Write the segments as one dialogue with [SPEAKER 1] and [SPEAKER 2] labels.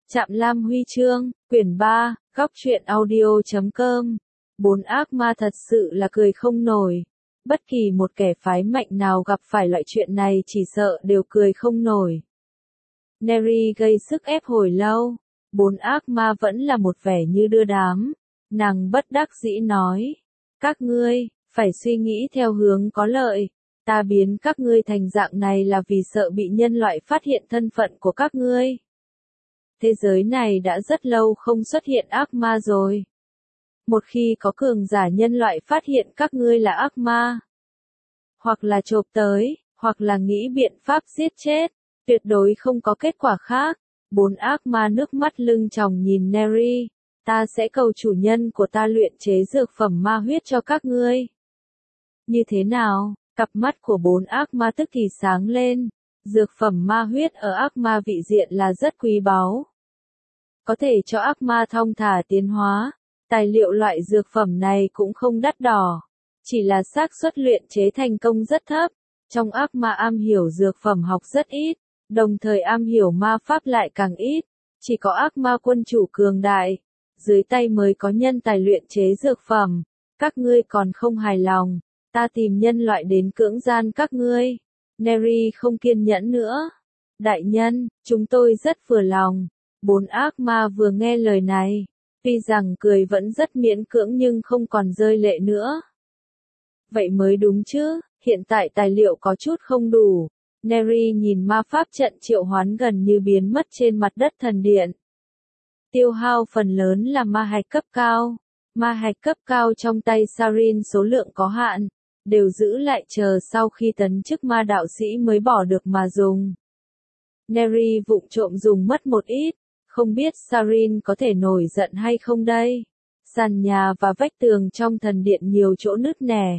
[SPEAKER 1] Trạm Lam Huy chương, quyển 3, góc truyện audio.com. 4 ác ma thật sự là cười không nổi. Bất kỳ một kẻ phái mạnh nào gặp phải loại chuyện này chỉ sợ đều cười không nổi. Neri gây sức ép hồi lâu. 4 ác ma vẫn là một vẻ như đưa đám. Nàng bất đắc dĩ nói. Các ngươi, phải suy nghĩ theo hướng có lợi. Ta biến các ngươi thành dạng này là vì sợ bị nhân loại phát hiện thân phận của các ngươi. Thế giới này đã rất lâu không xuất hiện ác ma rồi. Một khi có cường giả nhân loại phát hiện các ngươi là ác ma, hoặc là chộp tới, hoặc là nghĩ biện pháp giết chết, tuyệt đối không có kết quả khác. 4 ác ma nước mắt lưng tròng nhìn Neri. Ta sẽ cầu chủ nhân của ta luyện chế dược phẩm ma huyết cho các ngươi. Như thế nào? Cặp mắt của 4 ác ma tức thì sáng lên. Dược phẩm ma huyết ở ác ma vị diện là rất quý báu. Có thể cho ác ma thong thả tiến hóa. Tài liệu loại dược phẩm này cũng không đắt đỏ. Chỉ là xác suất luyện chế thành công rất thấp. Trong ác ma am hiểu dược phẩm học rất ít. Đồng thời am hiểu ma pháp lại càng ít. Chỉ có ác ma quân chủ cường đại. Dưới tay mới có nhân tài luyện chế dược phẩm. Các ngươi còn không hài lòng. Ta tìm nhân loại đến cưỡng gian các ngươi. Neri không kiên nhẫn nữa. Đại nhân, chúng tôi rất vừa lòng. 4 ác ma vừa nghe lời này. Tuy rằng cười vẫn rất miễn cưỡng nhưng không còn rơi lệ nữa. Vậy mới đúng chứ, hiện tại tài liệu có chút không đủ. Neri nhìn ma pháp trận triệu hoán gần như biến mất trên mặt đất thần điện. Tiêu hao phần lớn là ma hạch cấp cao. Ma hạch cấp cao trong tay Sarin số lượng có hạn. Đều giữ lại chờ sau khi tấn chức ma đạo sĩ mới bỏ được mà dùng. Neri vụng trộm dùng mất một ít. Không biết Sarin có thể nổi giận hay không đây? Sàn nhà và vách tường trong thần điện nhiều chỗ nứt nẻ.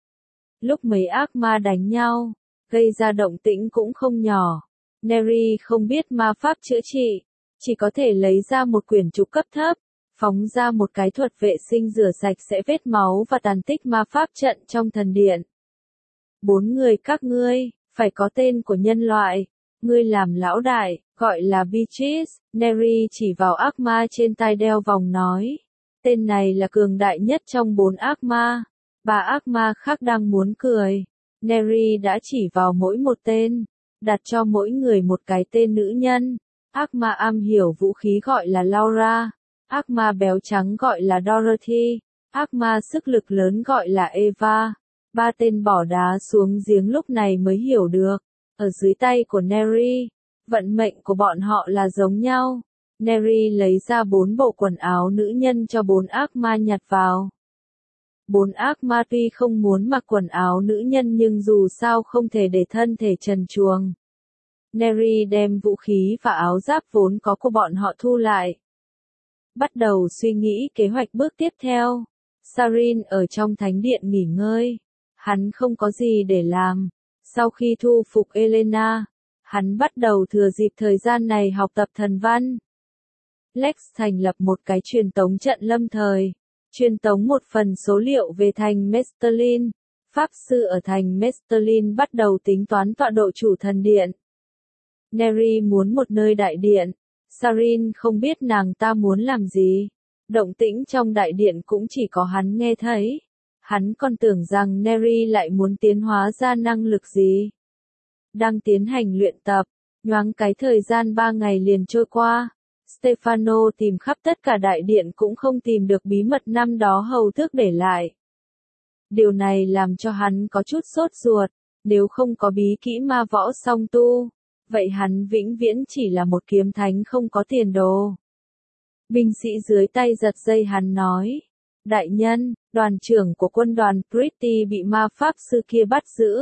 [SPEAKER 1] Lúc mấy ác ma đánh nhau, gây ra động tĩnh cũng không nhỏ. Neri không biết ma pháp chữa trị, chỉ có thể lấy ra một quyển trục cấp thấp, phóng ra một cái thuật vệ sinh rửa sạch sẽ vết máu và tàn tích ma pháp trận trong thần điện. 4 người các ngươi, phải có tên của nhân loại. Ngươi làm lão đại, gọi là Beatrice. Neri chỉ vào ác ma trên tai đeo vòng nói. Tên này là cường đại nhất trong 4 ác ma. 3 ác ma khác đang muốn cười. Neri đã chỉ vào mỗi một tên, đặt cho mỗi người một cái tên nữ nhân. Ác ma am hiểu vũ khí gọi là Laura. Ác ma béo trắng gọi là Dorothy. Ác ma sức lực lớn gọi là Eva. 3 tên bỏ đá xuống giếng lúc này mới hiểu được. Ở dưới tay của Neri, vận mệnh của bọn họ là giống nhau. Neri lấy ra 4 bộ quần áo nữ nhân cho 4 ác ma nhặt vào. 4 ác ma tuy không muốn mặc quần áo nữ nhân nhưng dù sao không thể để thân thể trần truồng. Neri đem vũ khí và áo giáp vốn có của bọn họ thu lại. Bắt đầu suy nghĩ kế hoạch bước tiếp theo. Sarin ở trong thánh điện nghỉ ngơi. Hắn không có gì để làm. Sau khi thu phục Elena, hắn bắt đầu thừa dịp thời gian này học tập thần văn. Lex thành lập một cái truyền tống trận lâm thời, truyền tống một phần số liệu về thành Mestelin. Pháp sư ở thành Mestelin bắt đầu tính toán tọa độ chủ thần điện. Neri muốn một nơi đại điện. Sarin không biết nàng ta muốn làm gì. Động tĩnh trong đại điện cũng chỉ có hắn nghe thấy. Hắn còn tưởng rằng Neri lại muốn tiến hóa ra năng lực gì. Đang tiến hành luyện tập, nhoáng cái thời gian 3 ngày liền trôi qua. Stefano tìm khắp tất cả đại điện cũng không tìm được bí mật năm đó hầu tước để lại. Điều này làm cho hắn có chút sốt ruột, nếu không có bí kỹ ma võ song tu, vậy hắn vĩnh viễn chỉ là một kiếm thánh không có tiền đồ. Binh sĩ dưới tay giật dây hắn nói. Đại nhân, đoàn trưởng của quân đoàn Pretty bị ma pháp sư kia bắt giữ.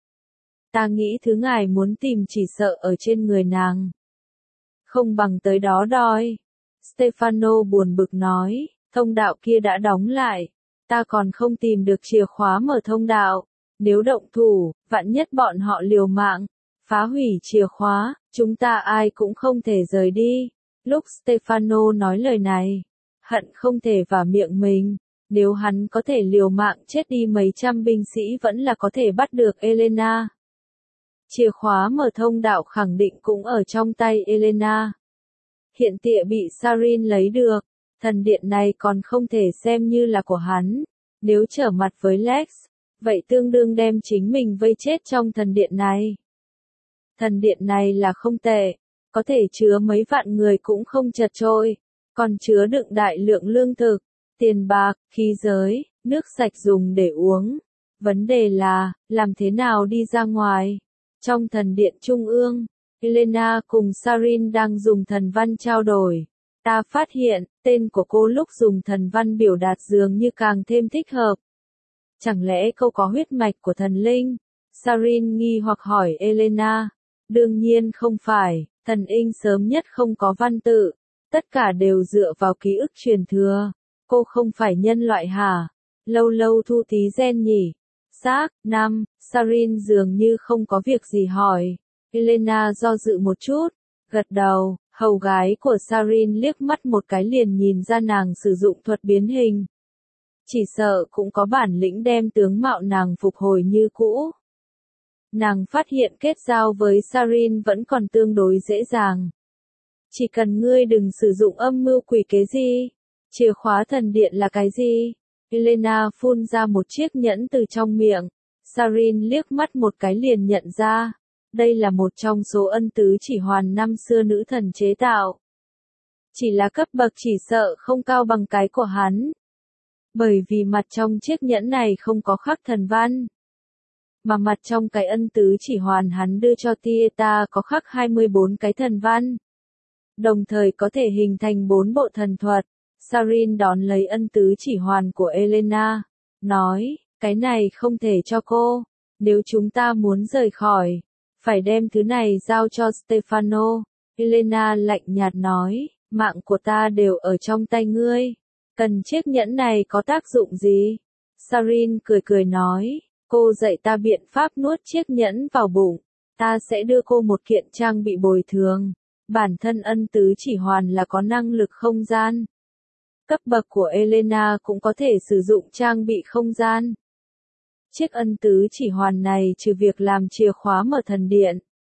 [SPEAKER 1] Ta nghĩ thứ ngài muốn tìm chỉ sợ ở trên người nàng. Không bằng tới đó đòi. Stefano buồn bực nói, thông đạo kia đã đóng lại. Ta còn không tìm được chìa khóa mở thông đạo. Nếu động thủ, vạn nhất bọn họ liều mạng, phá hủy chìa khóa, chúng ta ai cũng không thể rời đi. Lúc Stefano nói lời này, hận không thể vào miệng mình. Nếu hắn có thể liều mạng chết đi mấy trăm binh sĩ vẫn là có thể bắt được Elena. Chìa khóa mở thông đạo khẳng định cũng ở trong tay Elena. hiện tại bị Sarin lấy được, thần điện này còn không thể xem như là của hắn. Nếu trở mặt với Lex, vậy tương đương đem chính mình vây chết trong thần điện này. Thần điện này là không tệ, có thể chứa mấy vạn người cũng không chật trội, còn chứa đựng đại lượng lương thực, tiền bạc, khí giới, nước sạch dùng để uống. Vấn đề là, làm thế nào đi ra ngoài? Trong thần điện trung ương, Elena cùng Sarin đang dùng thần văn trao đổi. Ta phát hiện, tên của cô lúc dùng thần văn biểu đạt dường như càng thêm thích hợp. Chẳng lẽ cô có huyết mạch của thần linh? Sarin nghi hoặc hỏi Elena. Đương nhiên không phải, thần linh sớm nhất không có văn tự. Tất cả đều dựa vào ký ức truyền thừa. Cô không phải nhân loại hả? Lâu lâu thu tí gen nhỉ? Xác, năm, Sarin dường như không có việc gì hỏi. Elena do dự một chút, gật đầu, hầu gái của Sarin liếc mắt một cái liền nhìn ra nàng sử dụng thuật biến hình. Chỉ sợ cũng có bản lĩnh đem tướng mạo nàng phục hồi như cũ. Nàng phát hiện kết giao với Sarin vẫn còn tương đối dễ dàng. Chỉ cần ngươi đừng sử dụng âm mưu quỷ kế gì. Chìa khóa thần điện là cái gì? Elena phun ra một chiếc nhẫn từ trong miệng. Sarin liếc mắt một cái liền nhận ra. Đây là một trong số ân tứ chỉ hoàn năm xưa nữ thần chế tạo. Chỉ là cấp bậc chỉ sợ không cao bằng cái của hắn. Bởi vì mặt trong chiếc nhẫn này không có khắc thần văn. Mà mặt trong cái ân tứ chỉ hoàn hắn đưa cho Tieta có khắc 24 cái thần văn. Đồng thời có thể hình thành 4 bộ thần thuật. Sarin đón lấy ân tứ chỉ hoàn của Elena. Nói, cái này không thể cho cô. Nếu chúng ta muốn rời khỏi, phải đem thứ này giao cho Stefano. Elena lạnh nhạt nói, mạng của ta đều ở trong tay ngươi. Cần chiếc nhẫn này có tác dụng gì? Sarin cười cười nói, cô dạy ta biện pháp nuốt chiếc nhẫn vào bụng. Ta sẽ đưa cô một kiện trang bị bồi thường. Bản thân ân tứ chỉ hoàn là có năng lực không gian. Cấp bậc của Elena cũng có thể sử dụng trang bị không gian. Chiếc ân tứ chỉ hoàn này trừ việc làm chìa khóa mở thần điện,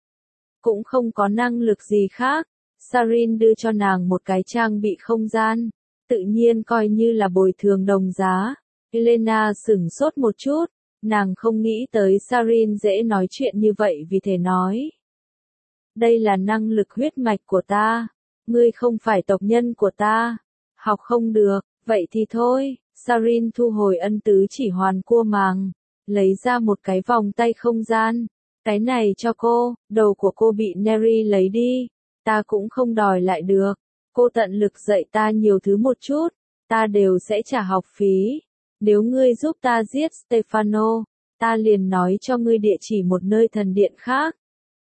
[SPEAKER 1] cũng không có năng lực gì khác. Sarin đưa cho nàng một cái trang bị không gian, tự nhiên coi như là bồi thường đồng giá. Elena sửng sốt một chút, nàng không nghĩ tới Sarin dễ nói chuyện như vậy vì thế nói. Đây là năng lực huyết mạch của ta, ngươi không phải tộc nhân của ta, học không được, vậy thì thôi. Sarin thu hồi ân tứ chỉ hoàn cua màng, lấy ra một cái vòng tay không gian. Cái này cho cô, đầu của cô bị Neri lấy đi, ta cũng không đòi lại được. Cô tận lực dạy ta nhiều thứ một chút, ta đều sẽ trả học phí. Nếu ngươi giúp ta giết Stefano, ta liền nói cho ngươi địa chỉ một nơi thần điện khác.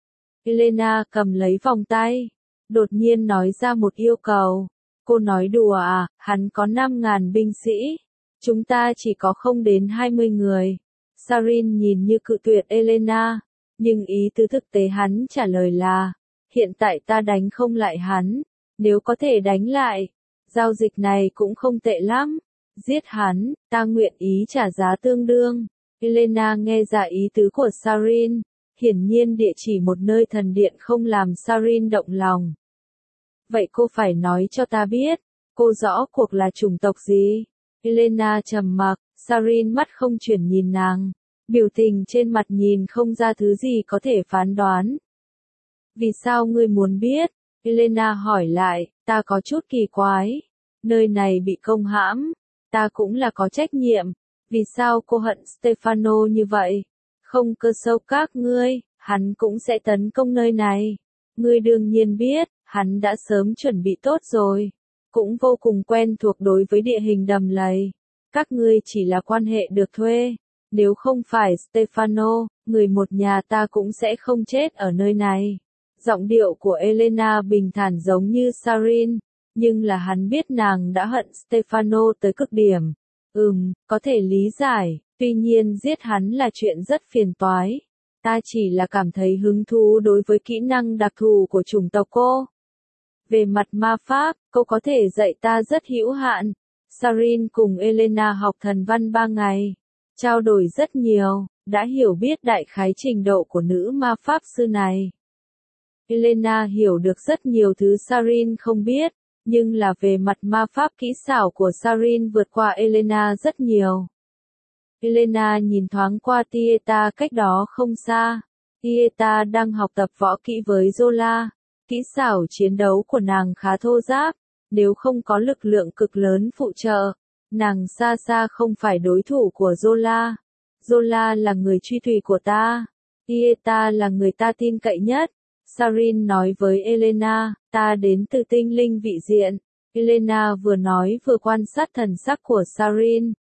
[SPEAKER 1] Elena cầm lấy vòng tay, đột nhiên nói ra một yêu cầu. Cô nói đùa à, hắn có 5.000 binh sĩ, chúng ta chỉ có không đến 20 người. Sarin nhìn như cự tuyệt Elena, nhưng ý tứ thực tế hắn trả lời là, hiện tại ta đánh không lại hắn, nếu có thể đánh lại, giao dịch này cũng không tệ lắm. Giết hắn, ta nguyện ý trả giá tương đương. Elena nghe ra ý tứ của Sarin, hiển nhiên địa chỉ một nơi thần điện không làm Sarin động lòng. Vậy cô phải nói cho ta biết, cô rõ cuộc là chủng tộc gì? Elena trầm mặc, Sarin mắt không chuyển nhìn nàng, biểu tình trên mặt nhìn không ra thứ gì có thể phán đoán. Vì sao ngươi muốn biết? Elena hỏi lại, ta có chút kỳ quái. Nơi này bị công hãm, ta cũng là có trách nhiệm. Vì sao cô hận Stefano như vậy? Không cơ sâu các ngươi, hắn cũng sẽ tấn công nơi này. Ngươi đương nhiên biết, hắn đã sớm chuẩn bị tốt rồi. Cũng vô cùng quen thuộc đối với địa hình đầm lầy. Các ngươi chỉ là quan hệ được thuê. Nếu không phải Stefano, người một nhà ta cũng sẽ không chết ở nơi này. Giọng điệu của Elena bình thản giống như Sarin, nhưng là hắn biết nàng đã hận Stefano tới cực điểm. Có thể lý giải, tuy nhiên giết hắn là chuyện rất phiền toái. Ta chỉ là cảm thấy hứng thú đối với kỹ năng đặc thù của chủng tộc cô. Về mặt ma pháp, cô có thể dạy ta rất hữu hạn. Sarin cùng Elena học thần văn 3 ngày, trao đổi rất nhiều, đã hiểu biết đại khái trình độ của nữ ma pháp sư này. Elena hiểu được rất nhiều thứ Sarin không biết, nhưng là về mặt ma pháp kỹ xảo của Sarin vượt qua Elena rất nhiều. Elena nhìn thoáng qua Tieta cách đó không xa. Tieta đang học tập võ kỹ với Zola. Kỹ xảo chiến đấu của nàng khá thô ráp, nếu không có lực lượng cực lớn phụ trợ, nàng xa xa không phải đối thủ của Zola. Zola là người truy thủy của ta. Tieta là người ta tin cậy nhất. Sarin nói với Elena, ta đến từ tinh linh vị diện. Elena vừa nói vừa quan sát thần sắc của Sarin.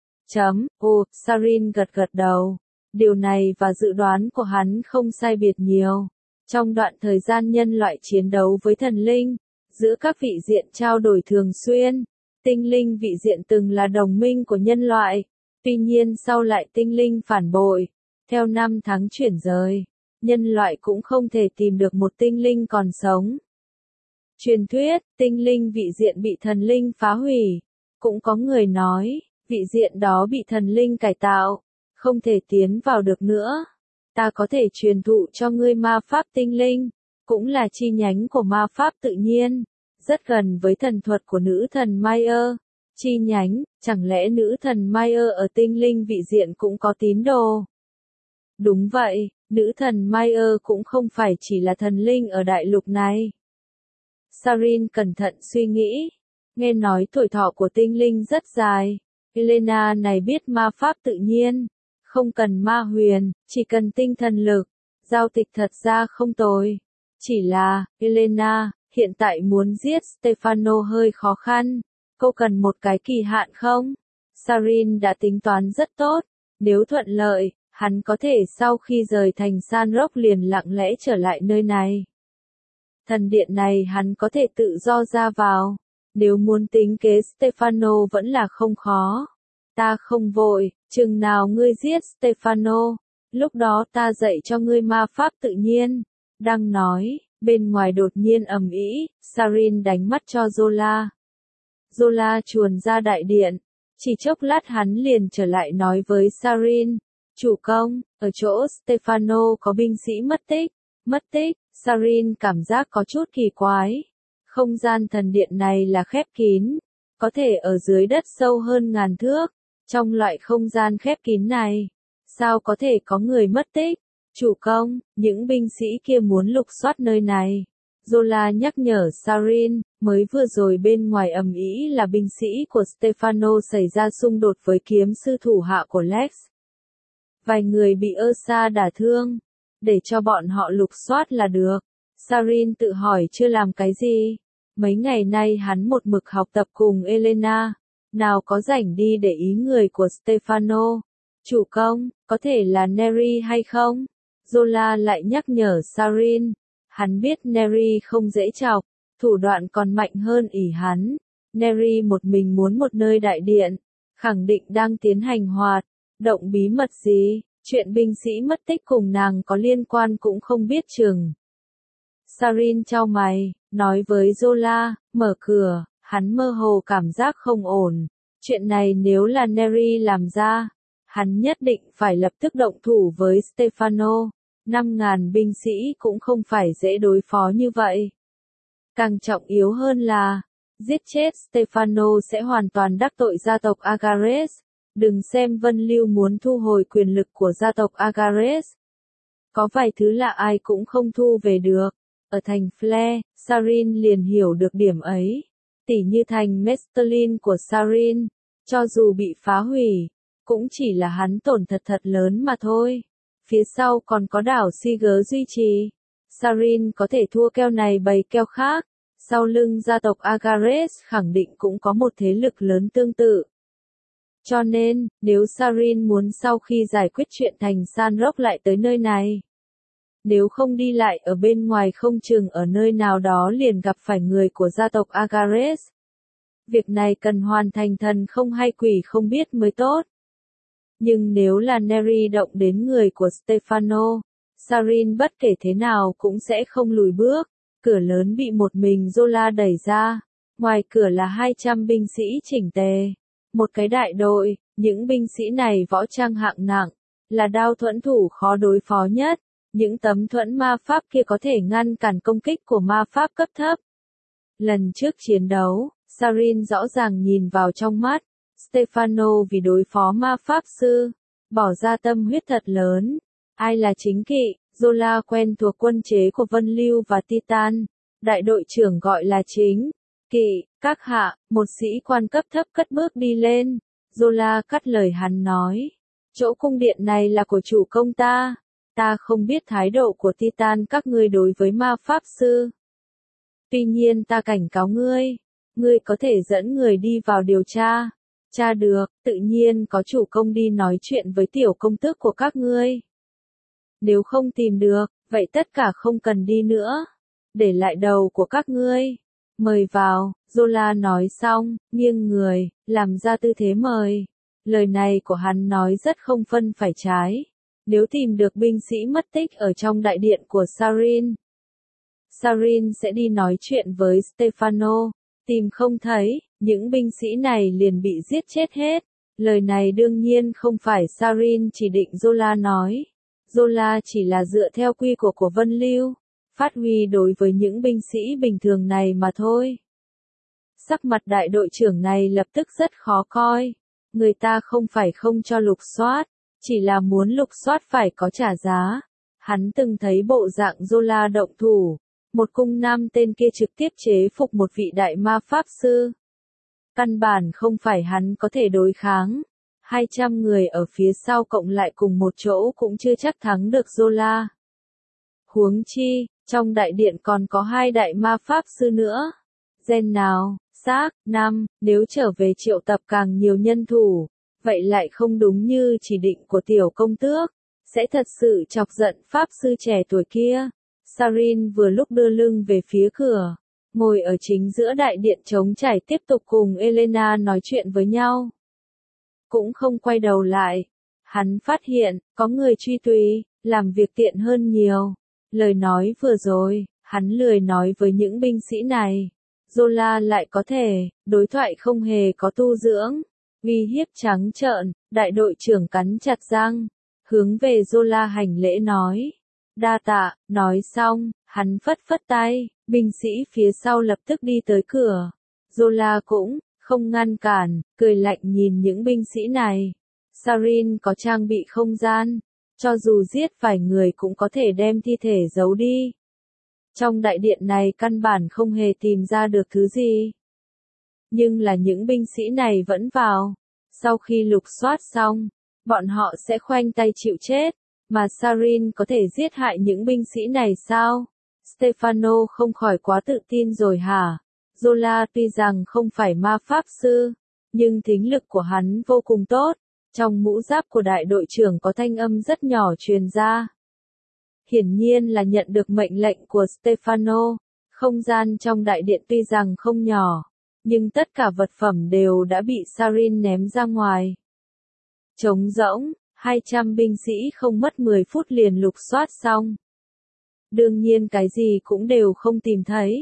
[SPEAKER 1] Sarin gật gật đầu. Điều này và dự đoán của hắn không sai biệt nhiều. Trong đoạn thời gian nhân loại chiến đấu với thần linh, giữa các vị diện trao đổi thường xuyên, tinh linh vị diện từng là đồng minh của nhân loại. Tuy nhiên sau lại tinh linh phản bội, theo năm tháng chuyển rời, nhân loại cũng không thể tìm được một tinh linh còn sống. Truyền thuyết, tinh linh vị diện bị thần linh phá hủy. Cũng có người nói, vị diện đó bị thần linh cải tạo, không thể tiến vào được nữa. Ta có thể truyền thụ cho ngươi ma pháp tinh linh, cũng là chi nhánh của ma pháp tự nhiên, rất gần với thần thuật của nữ thần Maya. Chi nhánh, chẳng lẽ nữ thần Maya ở tinh linh vị diện cũng có tín đồ? Đúng vậy, nữ thần Maya cũng không phải chỉ là thần linh ở đại lục này. Sarin cẩn thận suy nghĩ, nghe nói tuổi thọ của tinh linh rất dài. Elena này biết ma pháp tự nhiên, không cần ma huyền, chỉ cần tinh thần lực. Giao dịch thật ra không tồi. Chỉ là, Elena, hiện tại muốn giết Stefano hơi khó khăn. Cô cần một cái kỳ hạn không? Sarin đã tính toán rất tốt. Nếu thuận lợi, hắn có thể sau khi rời thành San Roque liền lặng lẽ trở lại nơi này. Thần điện này hắn có thể tự do ra vào. Nếu muốn tính kế Stefano vẫn là không khó. Ta không vội, chừng nào ngươi giết Stefano, lúc đó ta dạy cho ngươi ma pháp tự nhiên. Đang nói, bên ngoài đột nhiên ầm ĩ, Sarin đánh mắt cho Zola. Zola chuồn ra đại điện, chỉ chốc lát hắn liền trở lại nói với Sarin, chủ công, ở chỗ Stefano có binh sĩ mất tích. Mất tích, Sarin cảm giác có chút kỳ quái. Không gian thần điện này là khép kín, có thể ở dưới đất sâu hơn ngàn thước. Trong loại không gian khép kín này, sao có thể có người mất tích? Chủ công, những binh sĩ kia muốn lục soát nơi này. Zola nhắc nhở Sarin, mới vừa rồi bên ngoài ầm ĩ là binh sĩ của Stefano xảy ra xung đột với kiếm sư thủ hạ của Lex. Vài người bị Ursa đả thương, để cho bọn họ lục soát là được. Sarin tự hỏi chưa làm cái gì. Mấy ngày nay hắn một mực học tập cùng Elena, nào có rảnh đi để ý người của Stefano. Chủ công, có thể là Neri hay không? Zola lại nhắc nhở Sarin. Hắn biết Neri không dễ chọc, thủ đoạn còn mạnh hơn ỷ hắn. Neri một mình muốn một nơi đại điện, khẳng định đang tiến hành hoạt động bí mật gì, chuyện binh sĩ mất tích cùng nàng có liên quan cũng không biết chừng. Sarin chau mày, nói với Zola, mở cửa, hắn mơ hồ cảm giác không ổn. Chuyện này nếu là Neri làm ra, hắn nhất định phải lập tức động thủ với Stefano. 5.000 binh sĩ cũng không phải dễ đối phó như vậy. Càng trọng yếu hơn là, giết chết Stefano sẽ hoàn toàn đắc tội gia tộc Agares. Đừng xem Vân Lưu muốn thu hồi quyền lực của gia tộc Agares. Có vài thứ là ai cũng không thu về được. Ở thành Flair, Sarin liền hiểu được điểm ấy. Tỉ như thành Mestelin của Sarin, cho dù bị phá hủy, cũng chỉ là hắn tổn thật lớn mà thôi. Phía sau còn có đảo Siger duy trì. Sarin có thể thua keo này bầy keo khác. Sau lưng gia tộc Agares khẳng định cũng có một thế lực lớn tương tự. Cho nên, nếu Sarin muốn sau khi giải quyết chuyện thành San Roque lại tới nơi này, nếu không đi lại ở bên ngoài không chừng ở nơi nào đó liền gặp phải người của gia tộc Agares. Việc này cần hoàn thành thần không hay quỷ không biết mới tốt. Nhưng nếu là Neri động đến người của Stefano, Sarin bất kể thế nào cũng sẽ không lùi bước. Cửa lớn bị một mình Zola đẩy ra. Ngoài cửa là 200 binh sĩ chỉnh tề. Một cái đại đội, những binh sĩ này võ trang hạng nặng, là đao thuẫn thủ khó đối phó nhất. Những tấm thuẫn ma pháp kia có thể ngăn cản công kích của ma pháp cấp thấp. Lần trước chiến đấu, Sarin rõ ràng nhìn vào trong mắt Stefano vì đối phó ma pháp sư, bỏ ra tâm huyết thật lớn. Ai là chính kỵ? Zola quen thuộc quân chế của Vân Lưu và Titan. Đại đội trưởng gọi là chính kỵ, các hạ, một sĩ quan cấp thấp cất bước đi lên. Zola cắt lời hắn nói. Chỗ cung điện này là của chủ công ta. Ta không biết thái độ của Titan các ngươi đối với ma pháp sư. Tuy nhiên ta cảnh cáo ngươi. Ngươi có thể dẫn người đi vào điều tra. Tra được, tự nhiên có chủ công đi nói chuyện với tiểu công tước của các ngươi. Nếu không tìm được, vậy tất cả không cần đi nữa. Để lại đầu của các ngươi. Mời vào, Zola nói xong, nghiêng người, làm ra tư thế mời. Lời này của hắn nói rất không phân phải trái. Nếu tìm được binh sĩ mất tích ở trong đại điện của Sarin, Sarin sẽ đi nói chuyện với Stefano. Tìm không thấy, những binh sĩ này liền bị giết chết hết. Lời này đương nhiên không phải Sarin chỉ định Zola nói. Zola chỉ là dựa theo quy của Vân Lưu, phát huy đối với những binh sĩ bình thường này mà thôi. Sắc mặt đại đội trưởng này lập tức rất khó coi. Người ta không phải không cho lục soát, chỉ là muốn lục soát phải có trả giá. Hắn từng thấy bộ dạng Zola động thủ. Một cung nam tên kia trực tiếp chế phục một vị đại ma pháp sư. Căn bản không phải hắn có thể đối kháng. 200 người ở phía sau cộng lại cùng một chỗ cũng chưa chắc thắng được Zola. Huống chi, trong đại điện còn có 2 đại ma pháp sư nữa. Gen nào, xác, năm, nếu trở về triệu tập càng nhiều nhân thủ, vậy lại không đúng như chỉ định của tiểu công tước, sẽ thật sự chọc giận pháp sư trẻ tuổi kia. Sarin vừa lúc đưa lưng về phía cửa, ngồi ở chính giữa đại điện trống trải tiếp tục cùng Elena nói chuyện với nhau. Cũng không quay đầu lại. Hắn phát hiện, có người truy tùy, làm việc tiện hơn nhiều. Lời nói vừa rồi, hắn lười nói với những binh sĩ này. Zola lại có thể, đối thoại không hề có tu dưỡng. Uy hiếp trắng trợn, đại đội trưởng cắn chặt răng, hướng về Zola hành lễ nói. Đa tạ, nói xong, hắn phất phất tay, binh sĩ phía sau lập tức đi tới cửa. Zola cũng không ngăn cản, cười lạnh nhìn những binh sĩ này. Sarin có trang bị không gian, cho dù giết vài người cũng có thể đem thi thể giấu đi. Trong đại điện này căn bản không hề tìm ra được thứ gì. Nhưng là những binh sĩ này vẫn vào. Sau khi lục soát xong, bọn họ sẽ khoanh tay chịu chết. Mà Sarin có thể giết hại những binh sĩ này sao? Stefano không khỏi quá tự tin rồi hả? Zola tuy rằng không phải ma pháp sư, nhưng thính lực của hắn vô cùng tốt. Trong mũ giáp của đại đội trưởng có thanh âm rất nhỏ truyền ra. Hiển nhiên là nhận được mệnh lệnh của Stefano. Không gian trong đại điện tuy rằng không nhỏ, nhưng tất cả vật phẩm đều đã bị Sarin ném ra ngoài. Trống rỗng, 200 binh sĩ không mất 10 phút liền lục soát xong. Đương nhiên cái gì cũng đều không tìm thấy.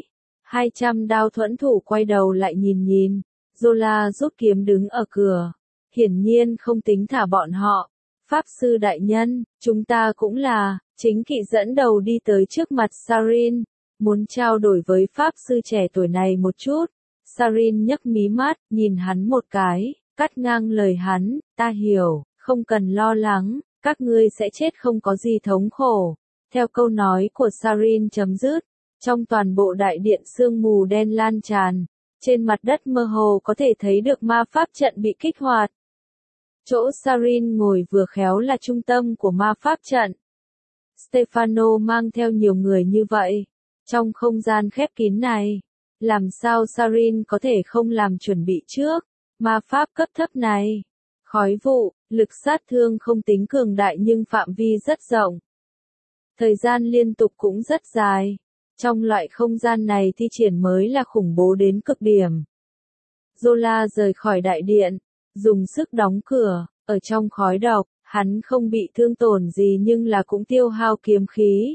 [SPEAKER 1] 200 đao thuẫn thủ quay đầu lại nhìn. Zola rút kiếm đứng ở cửa. Hiển nhiên không tính thả bọn họ. Pháp sư đại nhân, chúng ta cũng là, chính kỵ dẫn đầu đi tới trước mặt Sarin. Muốn trao đổi với pháp sư trẻ tuổi này một chút. Sarin nhấc mí mắt, nhìn hắn một cái, cắt ngang lời hắn, ta hiểu, không cần lo lắng, các ngươi sẽ chết không có gì thống khổ. Theo câu nói của Sarin chấm dứt, trong toàn bộ đại điện sương mù đen lan tràn, trên mặt đất mơ hồ có thể thấy được ma pháp trận bị kích hoạt. Chỗ Sarin ngồi vừa khéo là trung tâm của ma pháp trận. Stefano mang theo nhiều người như vậy, trong không gian khép kín này, làm sao Sarin có thể không làm chuẩn bị trước, ma pháp cấp thấp này. Khói vụ, lực sát thương không tính cường đại nhưng phạm vi rất rộng. Thời gian liên tục cũng rất dài. Trong loại không gian này thi triển mới là khủng bố đến cực điểm. Zola rời khỏi đại điện, dùng sức đóng cửa, ở trong khói độc, hắn không bị thương tổn gì nhưng là cũng tiêu hao kiếm khí.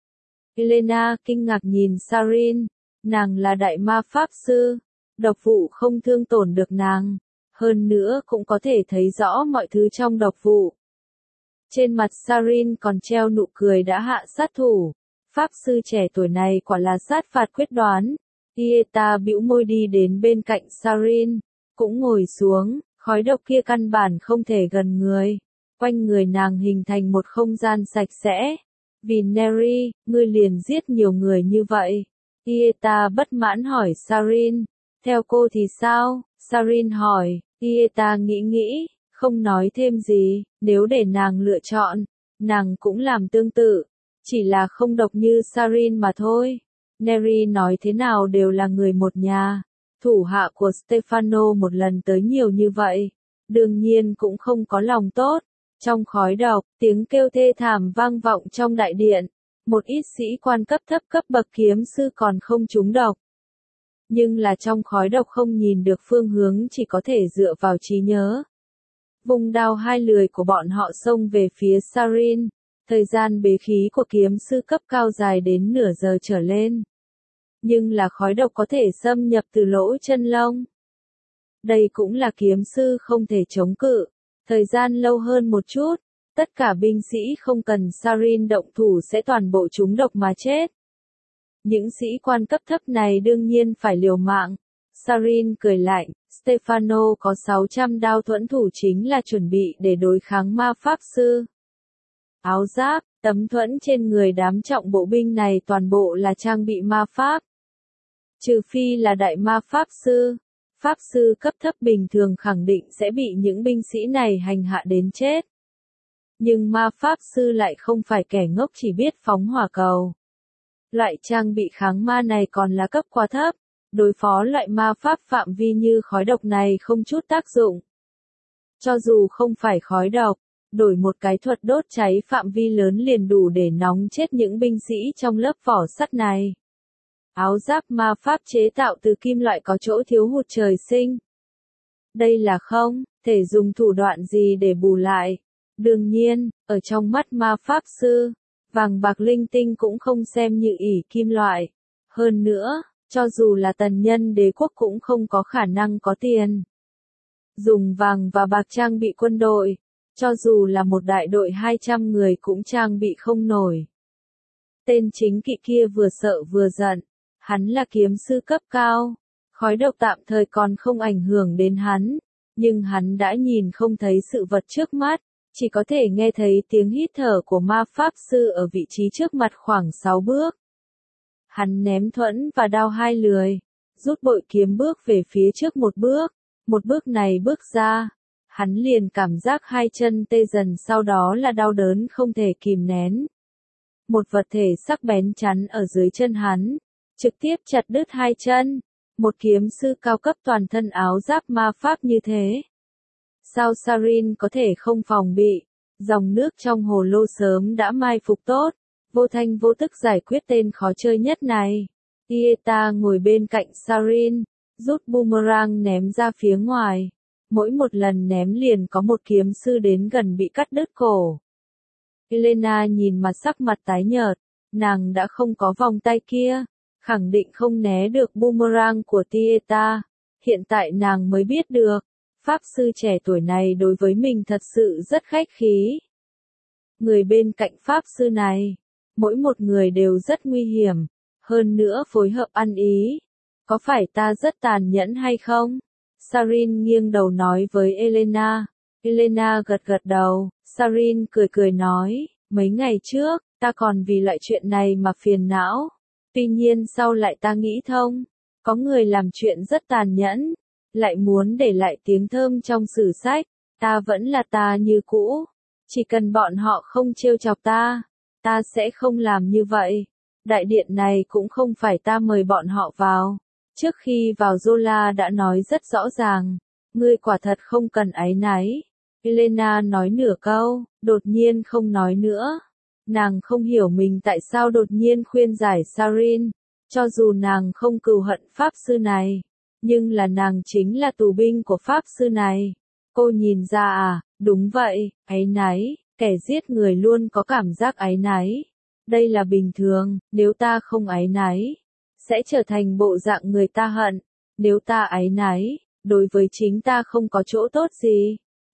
[SPEAKER 1] Elena kinh ngạc nhìn Sarin, nàng là đại ma pháp sư, độc vụ không thương tổn được nàng, hơn nữa cũng có thể thấy rõ mọi thứ trong độc vụ. Trên mặt Sarin còn treo nụ cười đã hạ sát thủ. Pháp sư trẻ tuổi này quả là sát phạt quyết đoán. Ieta bĩu môi đi đến bên cạnh Sarin, cũng ngồi xuống, khói độc kia căn bản không thể gần người. Quanh người nàng hình thành một không gian sạch sẽ. Vì Neri, ngươi liền giết nhiều người như vậy. Ieta bất mãn hỏi Sarin. Theo cô thì sao? Sarin hỏi. Ieta nghĩ nghĩ, không nói thêm gì. Nếu để nàng lựa chọn, nàng cũng làm tương tự. Chỉ là không độc như Sarin mà thôi. Neri nói thế nào đều là người một nhà. Thủ hạ của Stefano một lần tới nhiều như vậy. Đương nhiên cũng không có lòng tốt. Trong khói độc, tiếng kêu thê thảm vang vọng trong đại điện. Một ít sĩ quan cấp thấp cấp bậc kiếm sư còn không trúng độc. Nhưng là trong khói độc không nhìn được phương hướng, chỉ có thể dựa vào trí nhớ. Vùng đao hai lười của bọn họ xông về phía Sarin. Thời gian bế khí của kiếm sư cấp cao dài đến nửa giờ trở lên. Nhưng là khói độc có thể xâm nhập từ lỗ chân lông. Đây cũng là kiếm sư không thể chống cự. Thời gian lâu hơn một chút, tất cả binh sĩ không cần Sarin động thủ sẽ toàn bộ trúng độc mà chết. Những sĩ quan cấp thấp này đương nhiên phải liều mạng. Sarin cười lạnh, Stefano có 600 đao thuẫn thủ chính là chuẩn bị để đối kháng ma pháp sư. Áo giáp, tấm thuẫn trên người đám trọng bộ binh này toàn bộ là trang bị ma pháp. Trừ phi là đại ma pháp sư. Pháp sư cấp thấp bình thường khẳng định sẽ bị những binh sĩ này hành hạ đến chết. Nhưng ma pháp sư lại không phải kẻ ngốc chỉ biết phóng hỏa cầu. Loại trang bị kháng ma này còn là cấp quá thấp. Đối phó loại ma pháp phạm vi như khói độc này không chút tác dụng. Cho dù không phải khói độc, đổi một cái thuật đốt cháy phạm vi lớn liền đủ để nóng chết những binh sĩ trong lớp vỏ sắt này. Áo giáp ma pháp chế tạo từ kim loại có chỗ thiếu hụt trời sinh. Đây là không thể dùng thủ đoạn gì để bù lại. Đương nhiên, ở trong mắt ma pháp sư, vàng bạc linh tinh cũng không xem như ỷ kim loại. Hơn nữa, cho dù là tần nhân đế quốc cũng không có khả năng có tiền dùng vàng và bạc trang bị quân đội. Cho dù là một đại đội 200 người cũng trang bị không nổi. Tên chính kỵ kia vừa sợ vừa giận. Hắn là kiếm sư cấp cao. Khói độc tạm thời còn không ảnh hưởng đến hắn. Nhưng hắn đã nhìn không thấy sự vật trước mắt. Chỉ có thể nghe thấy tiếng hít thở của ma pháp sư ở vị trí trước mặt khoảng 6 bước. Hắn ném thuẫn và đao hai lười. Rút bội kiếm bước về phía trước một bước. Một bước này bước ra. Hắn liền cảm giác hai chân tê dần, sau đó là đau đớn không thể kìm nén. Một vật thể sắc bén chắn ở dưới chân hắn. Trực tiếp chặt đứt hai chân. Một kiếm sư cao cấp toàn thân áo giáp ma pháp như thế. Sao Sarin có thể không phòng bị? Dòng nước trong hồ lô sớm đã mai phục tốt. Vô thanh vô tức giải quyết tên khó chơi nhất này. Ieta ngồi bên cạnh Sarin. Rút boomerang ném ra phía ngoài. Mỗi một lần ném liền có một kiếm sư đến gần bị cắt đứt cổ. Elena nhìn sắc mặt tái nhợt. Nàng đã không có vòng tay kia. Khẳng định không né được boomerang của Ieta. Hiện tại nàng mới biết được. Pháp sư trẻ tuổi này đối với mình thật sự rất khách khí. Người bên cạnh pháp sư này, mỗi một người đều rất nguy hiểm. Hơn nữa phối hợp ăn ý. Có phải ta rất tàn nhẫn hay không? Sarin nghiêng đầu nói với Elena. Elena gật gật đầu. Sarin cười cười nói, mấy ngày trước, ta còn vì loại chuyện này mà phiền não. Tuy nhiên sau lại ta nghĩ thông. Có người làm chuyện rất tàn nhẫn. Lại muốn để lại tiếng thơm trong sử sách. Ta vẫn là ta như cũ. Chỉ cần bọn họ không trêu chọc ta. Ta sẽ không làm như vậy. Đại điện này cũng không phải ta mời bọn họ vào. Trước khi vào Zola đã nói rất rõ ràng. Ngươi quả thật không cần áy náy. Elena nói nửa câu, đột nhiên không nói nữa. Nàng không hiểu mình tại sao đột nhiên khuyên giải Sarin. Cho dù nàng không cừu hận pháp sư này. Nhưng là nàng chính là tù binh của pháp sư này. Cô nhìn ra à, đúng vậy, áy náy, kẻ giết người luôn có cảm giác áy náy. Đây là bình thường, nếu ta không áy náy, sẽ trở thành bộ dạng người ta hận. Nếu ta áy náy, đối với chính ta không có chỗ tốt gì.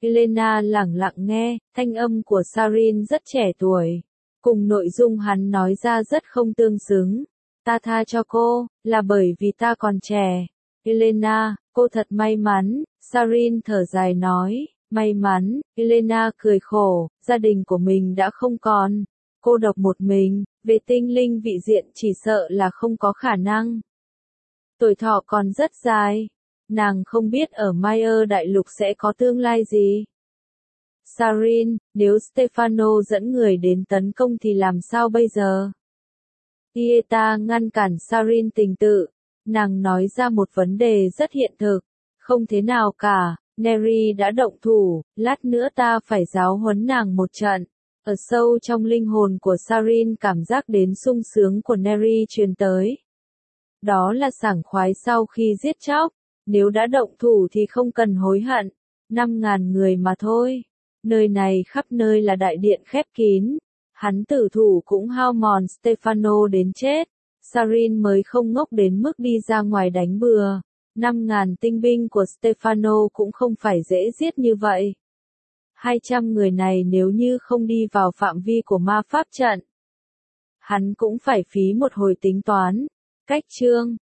[SPEAKER 1] Elena lẳng lặng nghe, thanh âm của Sarin rất trẻ tuổi. Cùng nội dung hắn nói ra rất không tương xứng. Ta tha cho cô, là bởi vì ta còn trẻ. Elena, cô thật may mắn, Sarin thở dài nói, may mắn, Elena cười khổ, gia đình của mình đã không còn. Cô độc một mình, về tinh linh vị diện chỉ sợ là không có khả năng. Tuổi thọ còn rất dài, nàng không biết ở Mayer đại lục sẽ có tương lai gì. Sarin, nếu Stefano dẫn người đến tấn công thì làm sao bây giờ? Ieta ngăn cản Sarin tình tự, nàng nói ra một vấn đề rất hiện thực, không thế nào cả, Neri đã động thủ, lát nữa ta phải giáo huấn nàng một trận. Ở sâu trong linh hồn của Sarin cảm giác đến sung sướng của Neri truyền tới. Đó là sảng khoái sau khi giết chóc, nếu đã động thủ thì không cần hối hận, 5.000 người mà thôi. Nơi này khắp nơi là đại điện khép kín, hắn tử thủ cũng hao mòn Stefano đến chết, Sarin mới không ngốc đến mức đi ra ngoài đánh bừa. 5.000 tinh binh của Stefano cũng không phải dễ giết như vậy. 200 người này nếu như không đi vào phạm vi của ma pháp trận, hắn cũng phải phí một hồi tính toán. Cách chương